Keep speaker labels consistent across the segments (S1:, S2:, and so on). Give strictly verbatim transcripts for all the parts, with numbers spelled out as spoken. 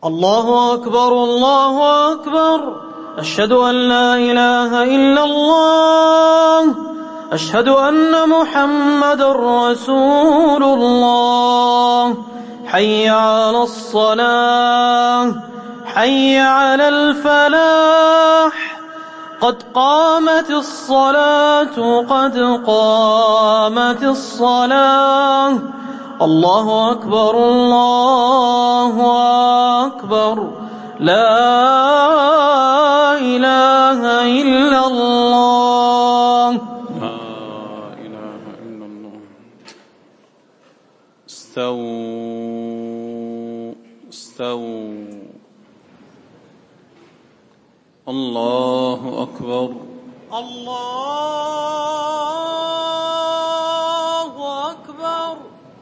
S1: الله أكبر الله أكبر. أشهد أن لا إله إلا الله. أشهد أن محمدًا رسول الله. حي على الصلاة، حي على الفلاح، قد قامت الصلاة قد قامت الصلاة. الله أكبر الله أكبر. لا إله إلا الله.
S2: لا إله إلا الله. استووا استووا. الله أكبر
S1: الله أكبر.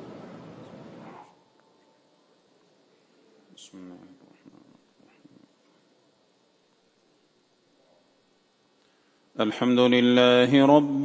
S2: بسم الله الرحمن الرحيم. الحمد لله رب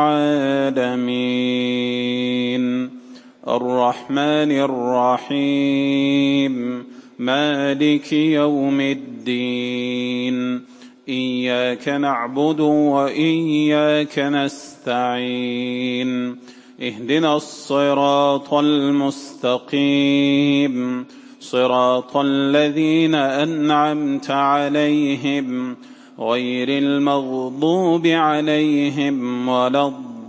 S2: العالمين، الرحمن الرحيم، مالك يوم الدين. إياك نعبد وإياك نستعين. اهدنا الصراط المستقيم، صراط الذين أنعمت عليهم غير المغضوب عليهم ولا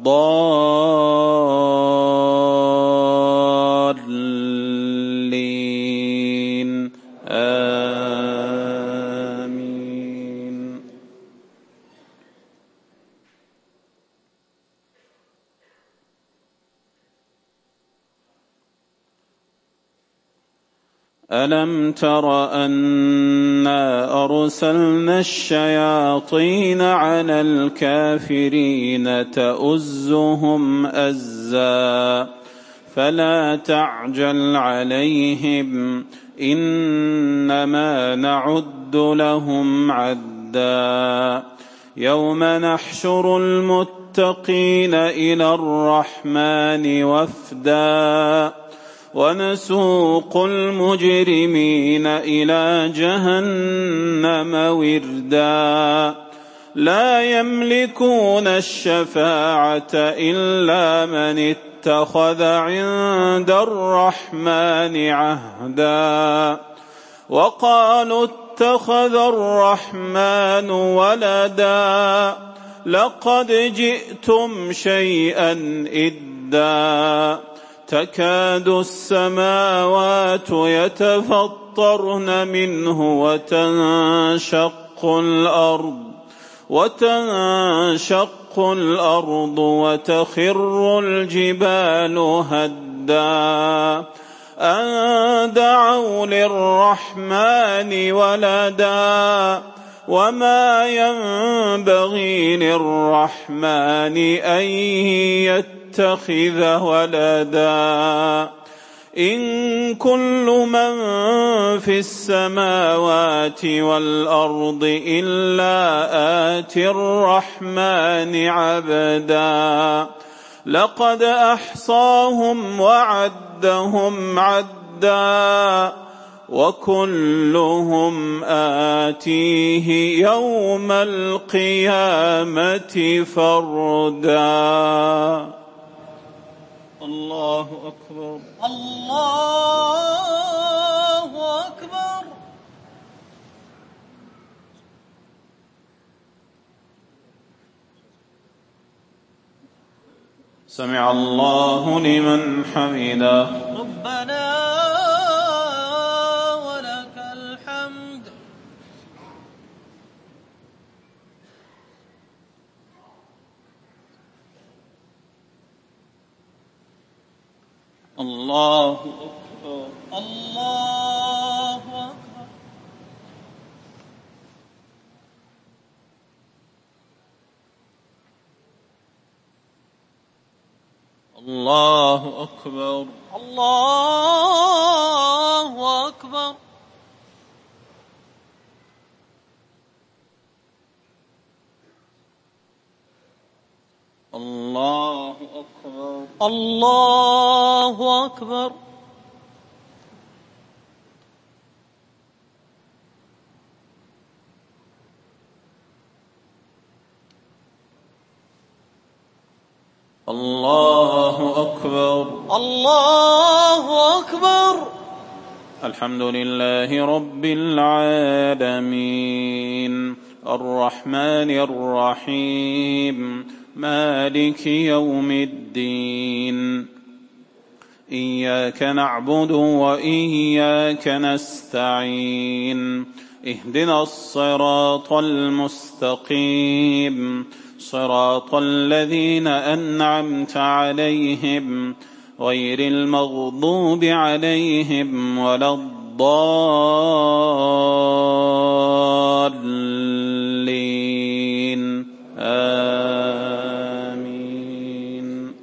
S2: الضالين. آمين. ألم تر أنا أرسلنا الشياطين على الكافرين تؤزهم أزا فلا تعجل عليهم إنما نعد لهم عدا. يوم نحشر المتقين إلى الرحمن وفدا ونسوق المجرمين إلى جهنم وردا. لا يملكون الشفاعة إلا من اتخذ عند الرحمن عهدا. وقالوا اتخذ الرحمن ولدا لقد جئتم شيئا إدا. تكاد السماوات يتفطرن منه وتنشق الأرض وتنشق الأرض وتخر الجبال هدا أن دعوا للرحمن ولدا وما ينبغي للرحمن أن يتخذ ولدا. إن كل من في السماوات والأرض إلا آتي الرحمن عبدا. لقد أحصاهم وعدهم عدا وكلهم آتيه يوم القيامة فردا. الله أكبر
S1: الله أكبر.
S2: سمع الله لمن حمده.
S1: ربنا ولك الحمد.
S2: الله أكبر
S1: الله أكبر.
S2: الله أكبر
S1: الله أكبر.
S2: الله أكبر
S1: الله أكبر.
S2: الله أكبر.
S1: الله أكبر.
S2: الحمد لله رب العالمين الرحمن الرحيم مالك يوم الدين إياك نعبد وإياك نستعين اهدنا الصراط المستقيم صراط الذين أنعمت عليهم غير المغضوب عليهم ولا الضالين آمين.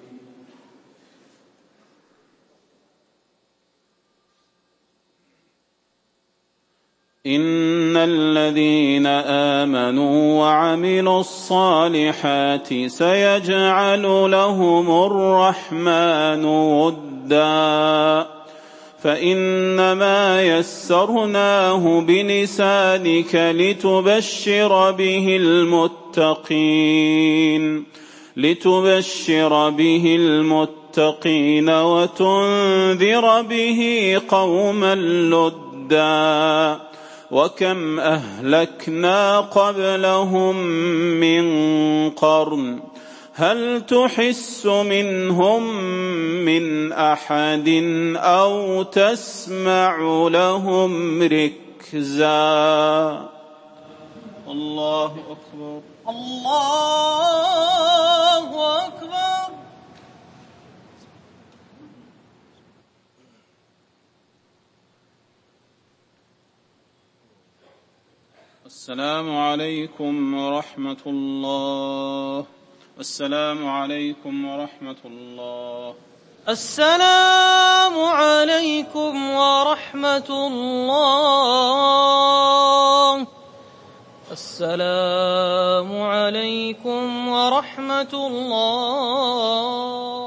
S2: إن الذين آمنوا وعملوا الصالحات سيجعل لهم الرحمن ودا فإنما يسرناه بلسانك لتبشر به المتقين لتبشر به المتقين وتنذر به قوما لدا وكم أهلكنا قبلهم من قرن هل تحس منهم من أحد أو تسمع لهم ركزا. الله أكبر.
S1: الله أكبر.
S2: السلام عليكم ورحمة الله. السلام عليكم ورحمة الله.
S1: السلام عليكم ورحمة الله. السلام عليكم ورحمة الله.